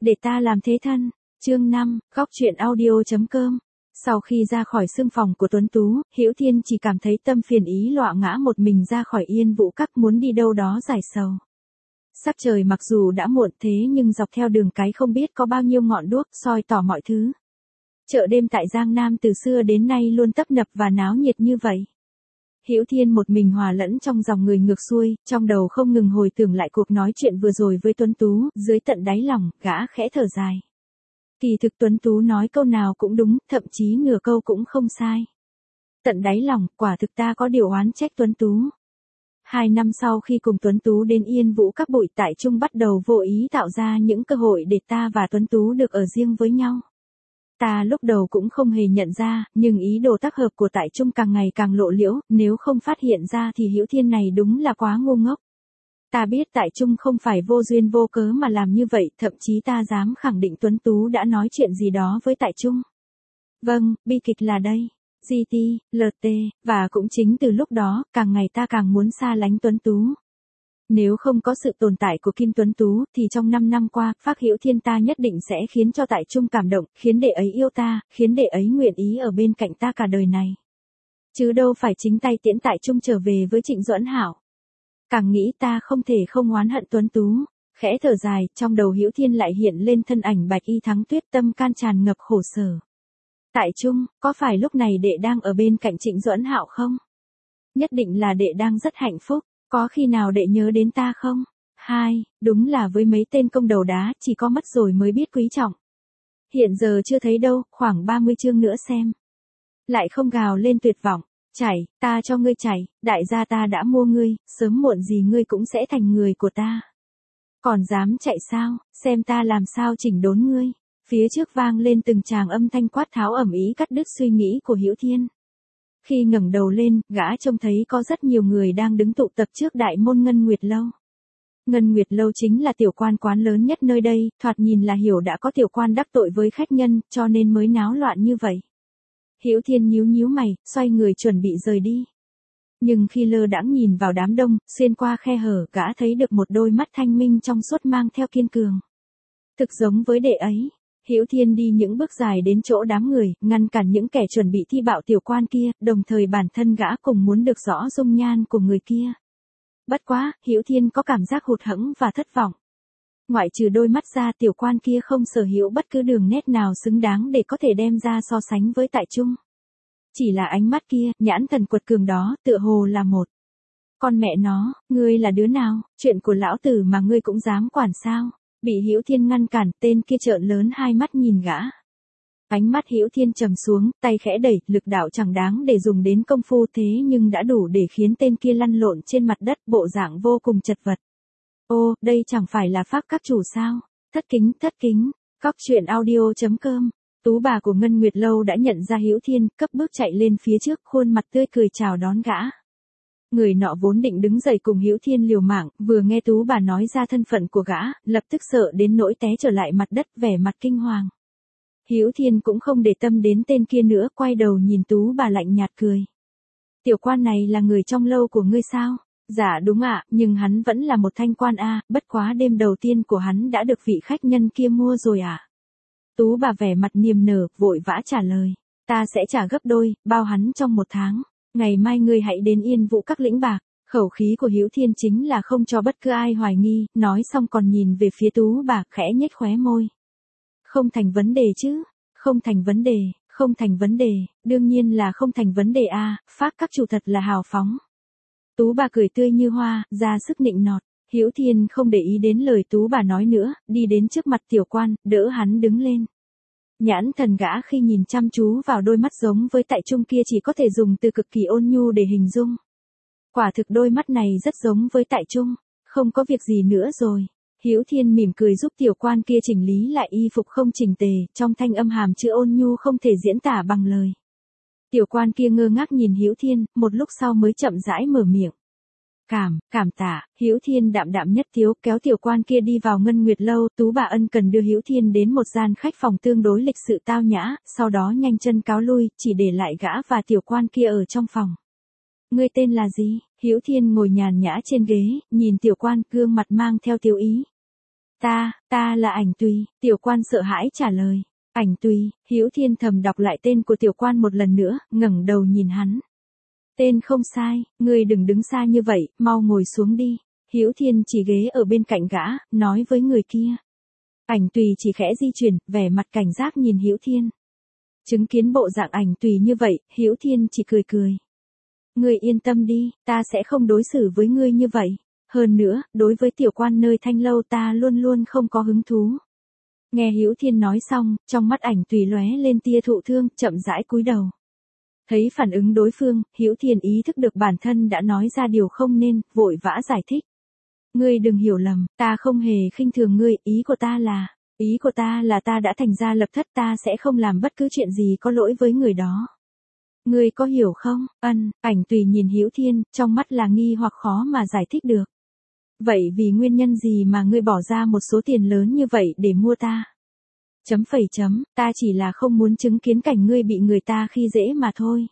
để ta làm thế thân. Chương 5, góc truyện audio.com. Sau khi ra khỏi sương phòng của Tuấn Tú, Hữu Thiên chỉ cảm thấy tâm phiền ý loạn ngã một mình ra khỏi Yên Vũ Các muốn đi đâu đó giải sầu. Sắc trời mặc dù đã muộn thế nhưng dọc theo đường cái không biết có bao nhiêu ngọn đuốc soi tỏ mọi thứ. Chợ đêm tại Giang Nam từ xưa đến nay luôn tấp nập và náo nhiệt như vậy. Hữu Thiên một mình hòa lẫn trong dòng người ngược xuôi, trong đầu không ngừng hồi tưởng lại cuộc nói chuyện vừa rồi với Tuấn Tú, dưới tận đáy lòng, gã khẽ thở dài. Kỳ thực Tuấn Tú nói câu nào cũng đúng, thậm chí nửa câu cũng không sai. Tận đáy lòng, quả thực ta có điều oán trách Tuấn Tú. 2 năm sau khi cùng Tuấn Tú đến Yên Vũ Các Bụi Tại Trung bắt đầu vô ý tạo ra những cơ hội để ta và Tuấn Tú được ở riêng với nhau. Ta lúc đầu cũng không hề nhận ra, nhưng ý đồ tác hợp của Tại Trung càng ngày càng lộ liễu, nếu không phát hiện ra thì Hữu Thiên này đúng là quá ngu ngốc. Ta biết Tại Trung không phải vô duyên vô cớ mà làm như vậy, thậm chí ta dám khẳng định Tuấn Tú đã nói chuyện gì đó với Tại Trung. Vâng, bi kịch là đây. GT, LT, và cũng chính từ lúc đó, càng ngày ta càng muốn xa lánh Tuấn Tú. Nếu không có sự tồn tại của Kim Tuấn Tú, thì trong 5 năm qua, Phác Hữu Thiên ta nhất định sẽ khiến cho Tại Trung cảm động, khiến đệ ấy yêu ta, khiến đệ ấy nguyện ý ở bên cạnh ta cả đời này. Chứ đâu phải chính tay tiễn Tại Trung trở về với Trịnh Duẫn Hảo. Càng nghĩ ta không thể không oán hận Tuấn Tú, khẽ thở dài, trong đầu Hữu Thiên lại hiện lên thân ảnh Bạch Y Thắng Tuyết, tâm can tràn ngập khổ sở. Tại Trung, có phải lúc này đệ đang ở bên cạnh Trịnh Duẫn Hạo không? Nhất định là đệ đang rất hạnh phúc, có khi nào đệ nhớ đến ta không? Đúng là với mấy tên công đầu đá, chỉ có mất rồi mới biết quý trọng. Hiện giờ chưa thấy đâu, khoảng 30 chương nữa xem. Lại không gào lên tuyệt vọng, chảy, ta cho ngươi chảy, đại gia ta đã mua ngươi, sớm muộn gì ngươi cũng sẽ thành người của ta. Còn dám chạy sao, xem ta làm sao chỉnh đốn ngươi. Phía trước vang lên từng tràng âm thanh quát tháo ầm ĩ cắt đứt suy nghĩ của Hữu Thiên. Khi ngẩng đầu lên, gã trông thấy có rất nhiều người đang đứng tụ tập trước đại môn Ngân Nguyệt Lâu. Ngân Nguyệt Lâu chính là tiểu quan quán lớn nhất nơi đây, thoạt nhìn là hiểu đã có tiểu quan đắc tội với khách nhân, cho nên mới náo loạn như vậy. Hữu Thiên nhíu nhíu mày, xoay người chuẩn bị rời đi. Nhưng khi lơ đãng nhìn vào đám đông, xuyên qua khe hở, gã thấy được một đôi mắt thanh minh trong suốt mang theo kiên cường. Thực giống với đệ ấy. Hữu Thiên đi những bước dài đến chỗ đám người, ngăn cản những kẻ chuẩn bị thi bạo tiểu quan kia, đồng thời bản thân gã cùng muốn được rõ dung nhan của người kia. Bất quá, Hữu Thiên có cảm giác hụt hẫng và thất vọng. Ngoại trừ đôi mắt ra, tiểu quan kia không sở hữu bất cứ đường nét nào xứng đáng để có thể đem ra so sánh với Tại Trung. Chỉ là ánh mắt kia, nhãn thần quật cường đó, tựa hồ là một. Con mẹ nó, ngươi là đứa nào, chuyện của lão tử mà ngươi cũng dám quản sao? Bị Hữu Thiên ngăn cản, tên kia trợn lớn hai mắt nhìn gã. Ánh mắt Hữu Thiên trầm xuống, tay khẽ đẩy, lực đạo chẳng đáng để dùng đến công phu thế nhưng đã đủ để khiến tên kia lăn lộn trên mặt đất, bộ dạng vô cùng chật vật. Ô, đây chẳng phải là Pháp các chủ sao? Thất kính, góc truyện audio.com. Tú bà của Ngân Nguyệt Lâu đã nhận ra Hữu Thiên, cấp bước chạy lên phía trước, khuôn mặt tươi cười chào đón gã. Người nọ vốn định đứng dậy cùng Hữu Thiên liều mạng, vừa nghe Tú bà nói ra thân phận của gã, lập tức sợ đến nỗi té trở lại mặt đất, vẻ mặt kinh hoàng. Hữu Thiên cũng không để tâm đến tên kia nữa, quay đầu nhìn Tú bà lạnh nhạt cười. Tiểu quan này là người trong lâu của ngươi sao? Dạ đúng ạ, nhưng hắn vẫn là một thanh quan a, bất quá đêm đầu tiên của hắn đã được vị khách nhân kia mua rồi ạ. Tú bà vẻ mặt niềm nở, vội vã trả lời. Ta sẽ trả gấp đôi, bao hắn trong 1 tháng. Ngày mai ngươi hãy đến Yên Vũ Các lĩnh bạc. Khẩu khí của Hữu Thiên chính là không cho bất cứ ai hoài nghi, nói xong còn nhìn về phía Tú bà, khẽ nhếch khóe môi. Không thành vấn đề chứ, không thành vấn đề, đương nhiên là không thành vấn đề a, Phác các chủ thật là hào phóng. Tú bà cười tươi như hoa, ra sức nịnh nọt. Hữu Thiên không để ý đến lời Tú bà nói nữa, đi đến trước mặt tiểu quan, đỡ hắn đứng lên. Nhãn thần gã khi nhìn chăm chú vào đôi mắt giống với Tại Trung kia chỉ có thể dùng từ cực kỳ ôn nhu để hình dung. Quả thực đôi mắt này rất giống với Tại Trung, không có việc gì nữa rồi. Hữu Thiên mỉm cười giúp tiểu quan kia chỉnh lý lại y phục không chỉnh tề, trong thanh âm hàm chứa ôn nhu không thể diễn tả bằng lời. Tiểu quan kia ngơ ngác nhìn Hữu Thiên, một lúc sau mới chậm rãi mở miệng. Cảm tạ. Hữu Thiên đạm nhất thiếu, kéo tiểu quan kia đi vào Ngân Nguyệt Lâu. Tú bà ân cần đưa Hữu Thiên đến một gian khách phòng tương đối lịch sự tao nhã, sau đó nhanh chân cáo lui, chỉ để lại gã và tiểu quan kia ở trong phòng. Ngươi tên là gì? Hữu Thiên ngồi nhàn nhã trên ghế, nhìn tiểu quan, gương mặt mang theo tiêu ý. Ta là Ảnh Tùy, tiểu quan sợ hãi trả lời. Ảnh Tùy, Hữu Thiên thầm đọc lại tên của tiểu quan một lần nữa, ngẩng đầu nhìn hắn. Tên không sai, ngươi đừng đứng xa như vậy, mau ngồi xuống đi. Hữu Thiên chỉ ghế ở bên cạnh gã, nói với người kia. Ảnh Tùy chỉ khẽ di chuyển, vẻ mặt cảnh giác nhìn Hữu Thiên. Chứng kiến bộ dạng Ảnh Tùy như vậy, Hữu Thiên chỉ cười cười. Ngươi yên tâm đi, ta sẽ không đối xử với ngươi như vậy. Hơn nữa, đối với tiểu quan nơi Thanh lâu ta luôn luôn không có hứng thú. Nghe Hữu Thiên nói xong, trong mắt Ảnh Tùy lóe lên tia thụ thương, chậm rãi cúi đầu. Thấy phản ứng đối phương, Hữu Thiên ý thức được bản thân đã nói ra điều không nên, vội vã giải thích. Ngươi đừng hiểu lầm, ta không hề khinh thường ngươi, ý của ta là ta đã thành gia lập thất, ta sẽ không làm bất cứ chuyện gì có lỗi với người đó. Ngươi có hiểu không? Ảnh Tùy nhìn Hữu Thiên, trong mắt là nghi hoặc khó mà giải thích được. Vậy vì nguyên nhân gì mà ngươi bỏ ra một số tiền lớn như vậy để mua ta? Ta chỉ là không muốn chứng kiến cảnh ngươi bị người ta khi dễ mà thôi.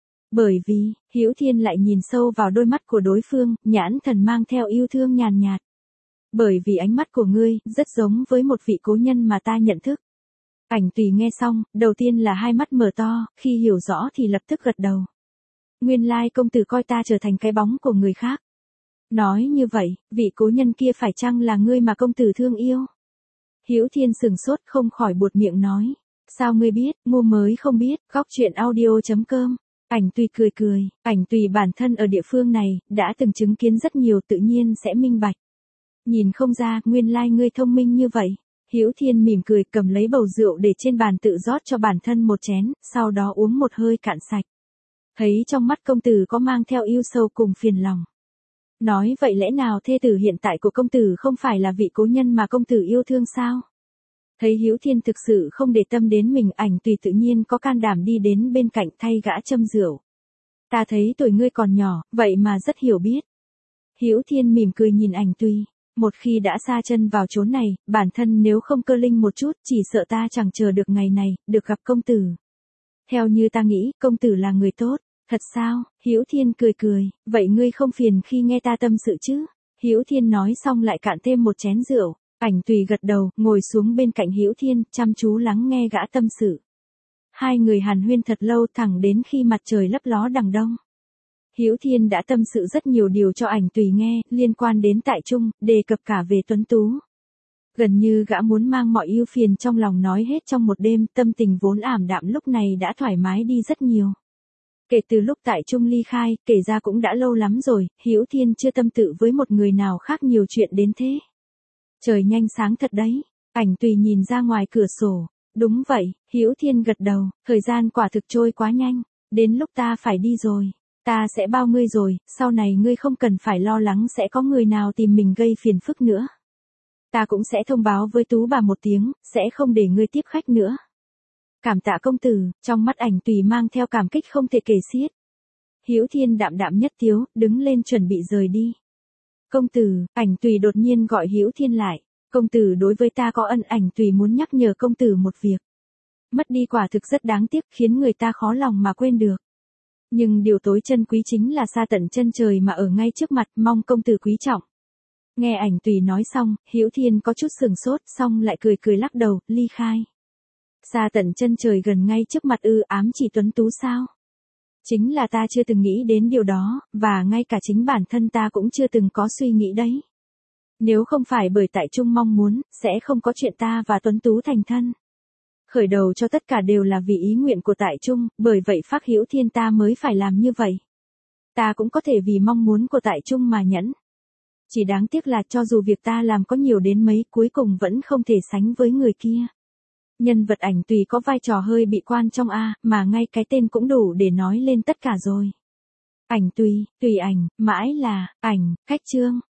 Bởi vì, Hữu Thiên lại nhìn sâu vào đôi mắt của đối phương, nhãn thần mang theo yêu thương nhàn nhạt. Bởi vì ánh mắt của ngươi, rất giống với một vị cố nhân mà ta nhận thức. Ảnh Tùy nghe xong, đầu tiên là hai mắt mở to, khi hiểu rõ thì lập tức gật đầu. Nguyên lai công tử coi ta trở thành cái bóng của người khác. Nói như vậy, vị cố nhân kia phải chăng là ngươi mà công tử thương yêu? Hữu Thiên sừng sốt không khỏi buột miệng nói. Sao ngươi biết, ngu mới không biết, góc chuyện audio.com. Ảnh Tùy cười cười, Ảnh Tùy bản thân ở địa phương này, đã từng chứng kiến rất nhiều tự nhiên sẽ minh bạch. Nhìn không ra, nguyên lai ngươi thông minh như vậy. Hữu Thiên mỉm cười cầm lấy bầu rượu để trên bàn tự rót cho bản thân một chén, sau đó uống một hơi cạn sạch. Thấy trong mắt công tử có mang theo yêu sâu cùng phiền lòng. Nói vậy lẽ nào thê tử hiện tại của công tử không phải là vị cố nhân mà công tử yêu thương sao? Thấy Hữu Thiên thực sự không để tâm đến mình, Ảnh Tùy tự nhiên có can đảm đi đến bên cạnh thay gã châm rượu. Ta thấy tuổi ngươi còn nhỏ, vậy mà rất hiểu biết. Hữu Thiên mỉm cười nhìn Ảnh Tùy. Một khi đã sa chân vào chốn này, bản thân nếu không cơ linh một chút, chỉ sợ ta chẳng chờ được ngày này, được gặp công tử. Theo như ta nghĩ, công tử là người tốt. Thật sao? Hữu Thiên cười cười, vậy ngươi không phiền khi nghe ta tâm sự chứ? Hữu Thiên nói xong lại cạn thêm một chén rượu. Ảnh Tùy gật đầu, ngồi xuống bên cạnh Hữu Thiên, chăm chú lắng nghe gã tâm sự. Hai người hàn huyên thật lâu, thẳng đến khi mặt trời lấp ló đằng đông. Hữu Thiên đã tâm sự rất nhiều điều cho Ảnh Tùy nghe, liên quan đến Tại Trung, đề cập cả về Tuấn Tú. Gần như gã muốn mang mọi ưu phiền trong lòng nói hết trong một đêm, tâm tình vốn ảm đạm lúc này đã thoải mái đi rất nhiều. Kể từ lúc Tại Trung ly khai, kể ra cũng đã lâu lắm rồi, Hữu Thiên chưa tâm tự với một người nào khác nhiều chuyện đến thế. Trời nhanh sáng thật đấy. Ảnh Tùy nhìn ra ngoài cửa sổ. Đúng vậy, Hữu Thiên gật đầu, thời gian quả thực trôi quá nhanh. Đến lúc ta phải đi rồi. Ta sẽ bao ngươi rồi, sau này ngươi không cần phải lo lắng sẽ có người nào tìm mình gây phiền phức nữa. Ta cũng sẽ thông báo với Tú bà một tiếng, sẽ không để ngươi tiếp khách nữa. Cảm tạ công tử, trong mắt Ảnh Tùy mang theo cảm kích không thể kể xiết. Hữu Thiên đạm đạm nhất tiếu, đứng lên chuẩn bị rời đi. Công tử, Ảnh Tùy đột nhiên gọi Hữu Thiên lại. Công tử đối với ta có ân, Ảnh Tùy muốn nhắc nhở công tử một việc. Mất đi quả thực rất đáng tiếc, khiến người ta khó lòng mà quên được. Nhưng điều tối chân quý chính là xa tận chân trời mà ở ngay trước mặt, mong công tử quý trọng. Nghe Ảnh Tùy nói xong, Hữu Thiên có chút sừng sốt, xong lại cười cười lắc đầu, ly khai. Xa tận chân trời gần ngay trước mặt ư, ám chỉ Tuấn Tú sao? Chính là ta chưa từng nghĩ đến điều đó, và ngay cả chính bản thân ta cũng chưa từng có suy nghĩ đấy. Nếu không phải bởi Tại Trung mong muốn, sẽ không có chuyện ta và Tuấn Tú thành thân. Khởi đầu cho tất cả đều là vì ý nguyện của Tại Trung, bởi vậy Phác Hữu Thiên ta mới phải làm như vậy. Ta cũng có thể vì mong muốn của Tại Trung mà nhẫn. Chỉ đáng tiếc là cho dù việc ta làm có nhiều đến mấy, cuối cùng vẫn không thể sánh với người kia. Nhân vật Ảnh Tùy có vai trò hơi bị quan trong A, mà ngay cái tên cũng đủ để nói lên tất cả rồi. Ảnh Tùy, Tùy Ảnh, mãi là, Ảnh, khách chương.